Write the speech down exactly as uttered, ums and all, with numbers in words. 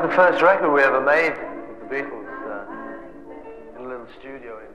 the first record we ever made with the Beatles uh, in a little studio in